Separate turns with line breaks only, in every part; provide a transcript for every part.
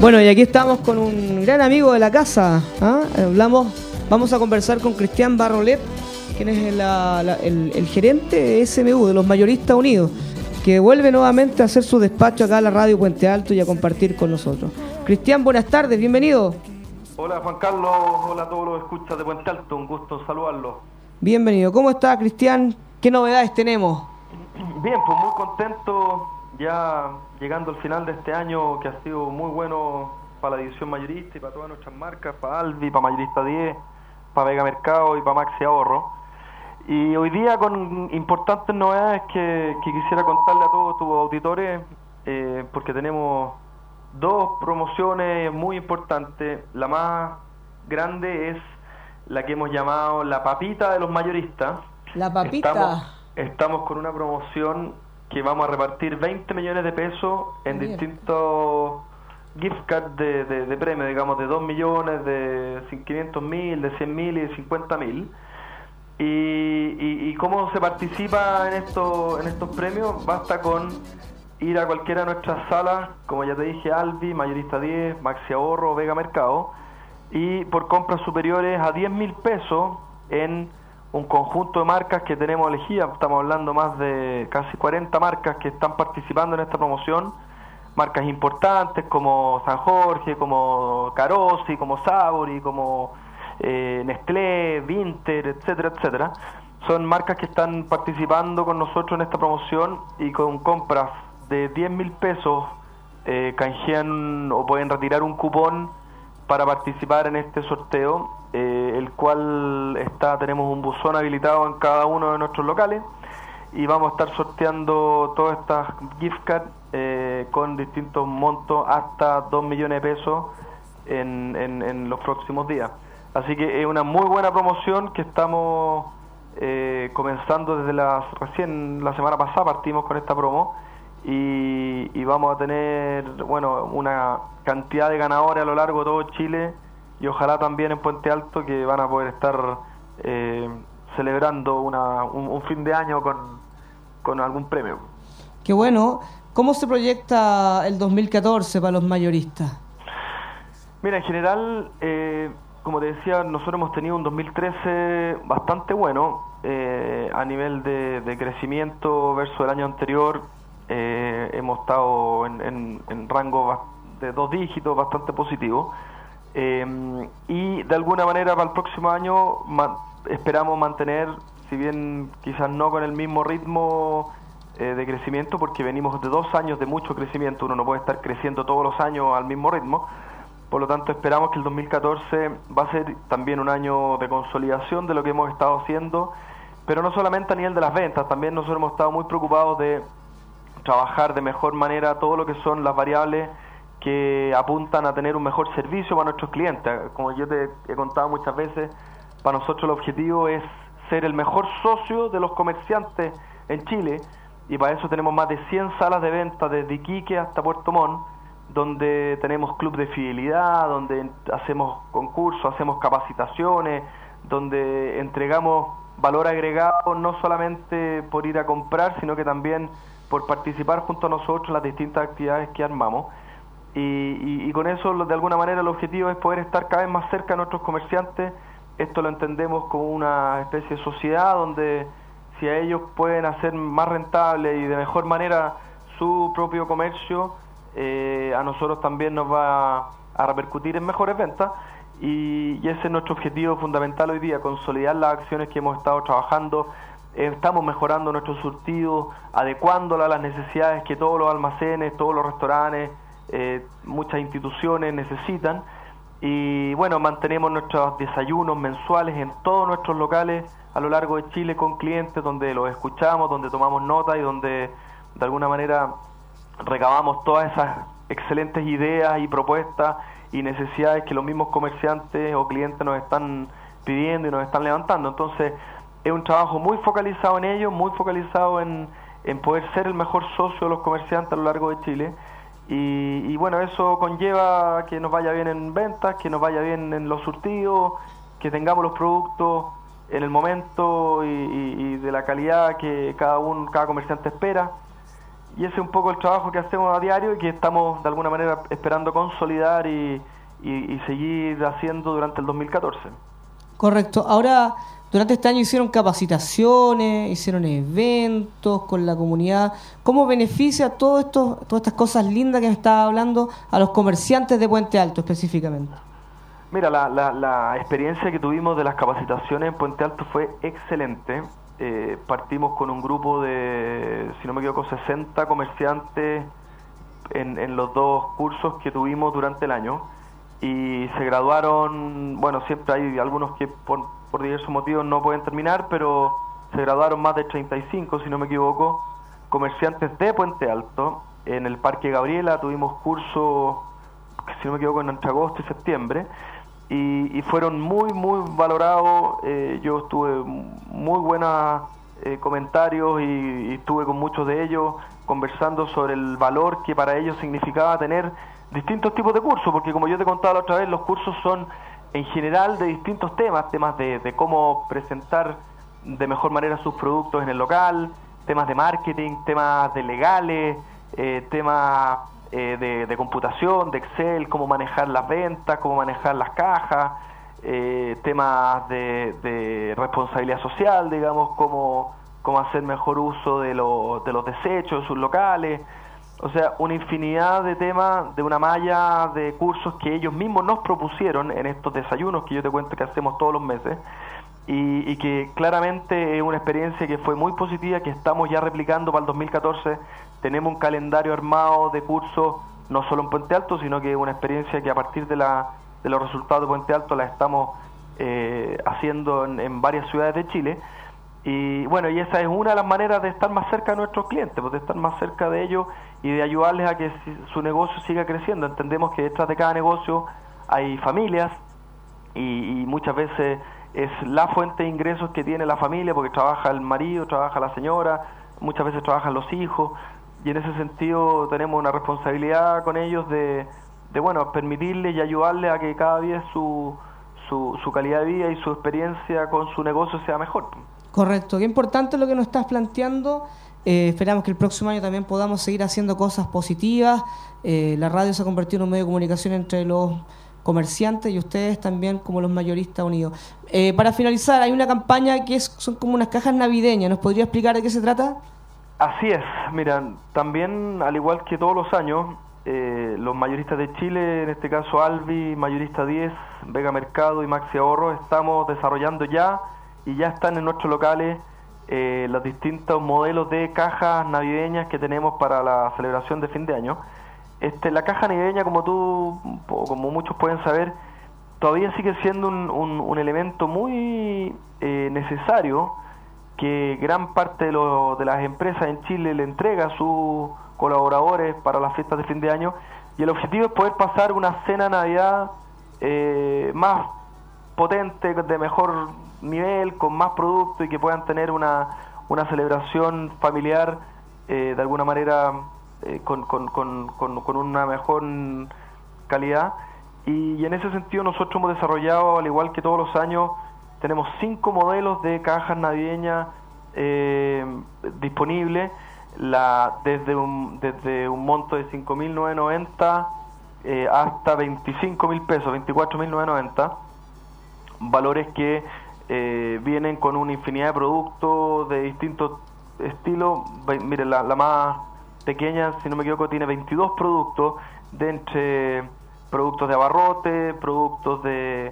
Bueno, y aquí estamos con un gran amigo de la casa. Vamos a conversar con Cristian Barrolet, quien es el gerente de SMU, de los Mayoristas Unidos, que vuelve nuevamente a hacer su despacho acá a la radio Puente Alto y a compartir con nosotros. Cristian, buenas tardes, bienvenido.
Hola Juan Carlos, hola a todos los escuchas de Puente Alto, un gusto saludarlos.
Bienvenido, ¿cómo está Cristian? ¿Qué novedades tenemos?
Bien, pues muy contento, ya llegando al final de este año que ha sido muy bueno para la división mayorista y para todas nuestras marcas, para Alvi, para Mayorista 10, para Vega Mercado y para Maxi Ahorro. Y hoy día con importantes novedades que quisiera contarle a todos tus auditores, porque tenemos dos promociones muy importantes. La más grande es la que hemos llamado la papita de los mayoristas.
La papita.
Estamos con una promoción que vamos a repartir 20 millones de pesos en distintos gift cards de premio, digamos, de 2 millones, de 500.000, de 100.000 y de 50.000. Y cómo se participa en estos premios. Basta con ir a cualquiera de nuestras salas, como ya te dije, Alvi, Mayorista 10, Maxi Ahorro, Vega Mercado, y por compras superiores a 10.000 pesos en un conjunto de marcas que tenemos elegidas. Estamos hablando más de casi 40 marcas que están participando en esta promoción, marcas importantes como San Jorge, como Carosi, como Sabori, como Nestlé, Vinter, etcétera, etcétera. Son marcas que están participando con nosotros en esta promoción y con compras de 10.000 pesos canjean o pueden retirar un cupón para participar en este sorteo, el cual tenemos un buzón habilitado en cada uno de nuestros locales y vamos a estar sorteando todas estas gift cards con distintos montos hasta 2 millones de pesos en los próximos días. Así que es una muy buena promoción que estamos comenzando recién la semana pasada partimos con esta promo y vamos a tener una cantidad de ganadores a lo largo de todo Chile y ojalá también en Puente Alto, que van a poder estar celebrando un fin de año con algún premio.
Qué bueno. ¿Cómo se proyecta el 2014 para los mayoristas?
Mira, en general, como te decía, nosotros hemos tenido un 2013 bastante bueno a nivel de crecimiento versus el año anterior. Hemos estado en rango de 2 dígitos bastante positivo, y de alguna manera para el próximo año esperamos mantener, si bien quizás no con el mismo ritmo de crecimiento, porque venimos de 2 años de mucho crecimiento, uno no puede estar creciendo todos los años al mismo ritmo. Por lo tanto, esperamos que el 2014 va a ser también un año de consolidación de lo que hemos estado haciendo, pero no solamente a nivel de las ventas, también nosotros hemos estado muy preocupados de trabajar de mejor manera todo lo que son las variables que apuntan a tener un mejor servicio para nuestros clientes. Como yo te he contado muchas veces, para nosotros el objetivo es ser el mejor socio de los comerciantes en Chile, y para eso tenemos más de 100 salas de venta desde Iquique hasta Puerto Montt, donde tenemos club de fidelidad, donde hacemos concursos, hacemos capacitaciones, donde entregamos valor agregado no solamente por ir a comprar, sino que también por participar junto a nosotros en las distintas actividades que armamos. Y con eso, de alguna manera, el objetivo es poder estar cada vez más cerca de nuestros comerciantes. Esto lo entendemos como una especie de sociedad donde si a ellos pueden hacer más rentable y de mejor manera su propio comercio, a nosotros también nos va a repercutir en mejores ventas, y ese es nuestro objetivo fundamental hoy día, consolidar las acciones que hemos estado trabajando. Estamos mejorando nuestro surtido, adecuándolo a las necesidades que todos los almacenes, todos los restaurantes, muchas instituciones necesitan, y mantenemos nuestros desayunos mensuales en todos nuestros locales a lo largo de Chile con clientes, donde los escuchamos, donde tomamos nota y donde de alguna manera recabamos todas esas excelentes ideas y propuestas y necesidades que los mismos comerciantes o clientes nos están pidiendo y nos están levantando. Entonces es un trabajo muy focalizado en ello, muy focalizado en poder ser el mejor socio de los comerciantes a lo largo de Chile, y eso conlleva que nos vaya bien en ventas, que nos vaya bien en los surtidos, que tengamos los productos en el momento y de la calidad que cada comerciante espera. y ese es un poco el trabajo que hacemos a diario y que estamos de alguna manera esperando consolidar y seguir haciendo durante el 2014.
Correcto. Ahora, durante este año hicieron capacitaciones, hicieron eventos con la comunidad. ¿Cómo beneficia todas estas cosas lindas que me estaba hablando a los comerciantes de Puente Alto específicamente?
Mira, la experiencia que tuvimos de las capacitaciones en Puente Alto fue excelente. Partimos con un grupo de, si no me equivoco, 60 comerciantes en los 2 cursos que tuvimos durante el año, y se graduaron, bueno, siempre hay algunos que por diversos motivos no pueden terminar, pero se graduaron más de 35, si no me equivoco, comerciantes de Puente Alto. En el Parque Gabriela tuvimos cursos, si no me equivoco, entre agosto y septiembre, y fueron muy valorados. Yo tuve muy buenos comentarios y estuve con muchos de ellos conversando sobre el valor que para ellos significaba tener distintos tipos de cursos, porque como yo te contaba la otra vez, los cursos son en general de distintos temas de cómo presentar de mejor manera sus productos en el local, temas de marketing, temas de legales, temas de computación, de Excel, cómo manejar las ventas, cómo manejar las cajas, temas de responsabilidad social, digamos, cómo hacer mejor uso de los desechos de sus locales. O sea, una infinidad de temas, de una malla de cursos que ellos mismos nos propusieron en estos desayunos que yo te cuento que hacemos todos los meses, y que claramente es una experiencia que fue muy positiva, que estamos ya replicando para el 2014. Tenemos un calendario armado de cursos, no solo en Puente Alto, sino que es una experiencia que a partir de los resultados de Puente Alto la estamos haciendo en varias ciudades de Chile. Y bueno, y esa es una de las maneras de estar más cerca de nuestros clientes, pues de estar más cerca de ellos y de ayudarles a que su negocio siga creciendo. Entendemos que detrás de cada negocio hay familias y muchas veces es la fuente de ingresos que tiene la familia, porque trabaja el marido, trabaja la señora, muchas veces trabajan los hijos, y en ese sentido tenemos una responsabilidad con ellos de bueno, permitirles y ayudarles a que cada día su calidad de vida y su experiencia con su negocio sea mejor.
Correcto, qué importante lo que nos estás planteando. Esperamos que el próximo año también podamos seguir haciendo cosas positivas. La radio se ha convertido en un medio de comunicación entre los comerciantes y ustedes también como los mayoristas unidos. Para finalizar, hay una campaña que son como unas cajas navideñas. ¿Nos podría explicar de qué se trata?
Así es, mira, también al igual que todos los años, los mayoristas de Chile, en este caso Alvi, Mayorista 10, Vega Mercado y Maxi Ahorro, estamos desarrollando ya y ya están en nuestros locales los distintos modelos de cajas navideñas que tenemos para la celebración de fin de año. La caja navideña, como muchos pueden saber, todavía sigue siendo un elemento muy necesario que gran parte de las empresas en Chile le entrega a sus colaboradores para las fiestas de fin de año, y el objetivo es poder pasar una cena de Navidad más potente, de mejor nivel, con más producto, y que puedan tener una celebración familiar de alguna manera con una mejor calidad. Y en ese sentido nosotros hemos desarrollado, al igual que todos los años, tenemos 5 modelos de cajas navideñas disponibles, desde un monto de 5.990 hasta 25.000 pesos, 24.990, valores que vienen con una infinidad de productos de distintos estilos. Miren, la más pequeña, si no me equivoco, tiene 22 productos, de entre productos de abarrote, productos de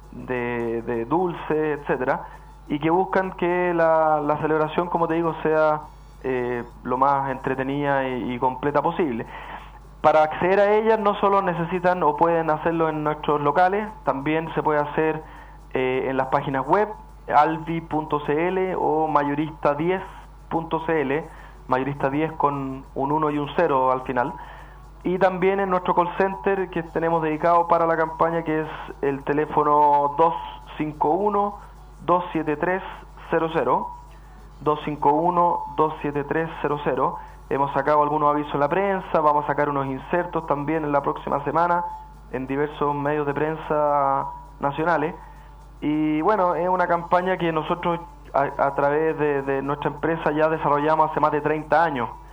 dulce, etcétera, y que buscan que la celebración, como te digo, sea lo más entretenida y completa posible. Para acceder a ellas no solo necesitan o pueden hacerlo en nuestros locales, también se puede hacer en las páginas web alvi.cl o mayorista10.cl, mayorista 10 con un 1 y un 0 al final, y también en nuestro call center que tenemos dedicado para la campaña, que es el teléfono 251-27300, 251-27300. Hemos sacado algunos avisos en la prensa, vamos a sacar unos insertos también en la próxima semana en diversos medios de prensa nacionales. Y bueno, es una campaña que nosotros a través de nuestra empresa ya desarrollamos hace más de 30 años.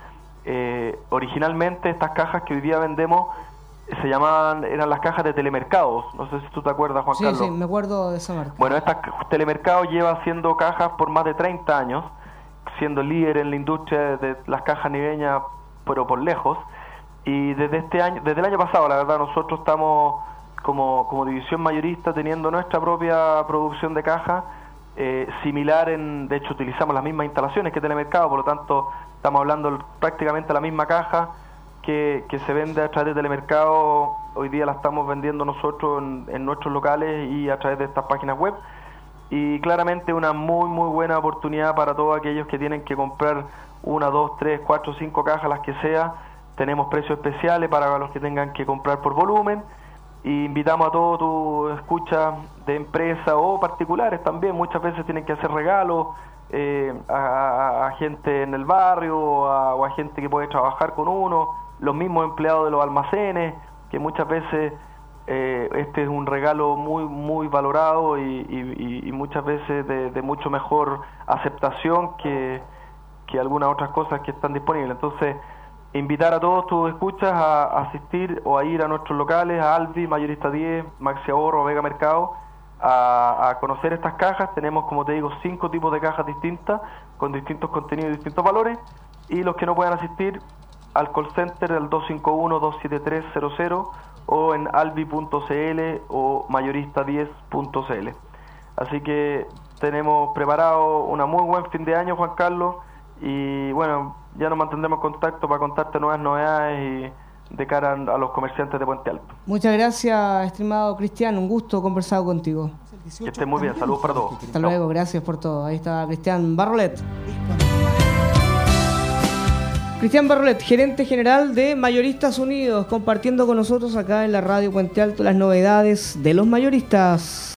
Originalmente estas cajas que hoy día vendemos eran las cajas de telemercados. No sé si tú te acuerdas, Juan Carlos.
Sí, me acuerdo de esa marca.
Bueno, telemercados lleva haciendo cajas por más de 30 años, siendo líder en la industria de las cajas niveñas, pero por lejos. Y desde el año pasado, la verdad, nosotros estamos como división mayorista teniendo nuestra propia producción de cajas, similar de hecho utilizamos las mismas instalaciones que telemercado, por lo tanto estamos hablando prácticamente de la misma caja que se vende a través de telemercado. Hoy día la estamos vendiendo nosotros en nuestros locales y a través de estas páginas web, y claramente una muy muy buena oportunidad para todos aquellos que tienen que comprar 1, 2, 3, 4, 5 cajas, las que sea. Tenemos precios especiales para los que tengan que comprar por volumen, y invitamos a todos tus escuchas de empresa o particulares también. Muchas veces tienen que hacer regalos a gente en el barrio o a gente que puede trabajar con uno, los mismos empleados de los almacenes, que muchas veces este es un regalo muy muy valorado y muchas veces de mucho mejor aceptación que algunas otras cosas que están disponibles. Entonces, invitar a todos tus escuchas a asistir o a ir a nuestros locales, a Albi, Mayorista 10, Maxi Ahorro, Vega Mercado, a conocer estas cajas. Tenemos, como te digo, 5 tipos de cajas distintas, con distintos contenidos y distintos valores, y los que no puedan asistir, al call center, al 251-273-00, o en albi.cl o mayorista10.cl. Así que tenemos preparado un muy buen fin de año, Juan Carlos, y bueno, ya nos mantendremos en contacto para contarte nuevas novedades y de cara a los comerciantes de Puente Alto.
Muchas gracias, estimado Cristian, un gusto conversar contigo.
Que estés muy bien, saludos para todos.
Hasta luego, gracias por todo. Ahí está Cristian Barrolet. Cristian Barrolet, gerente general de Mayoristas Unidos, compartiendo con nosotros acá en la radio Puente Alto las novedades de los mayoristas.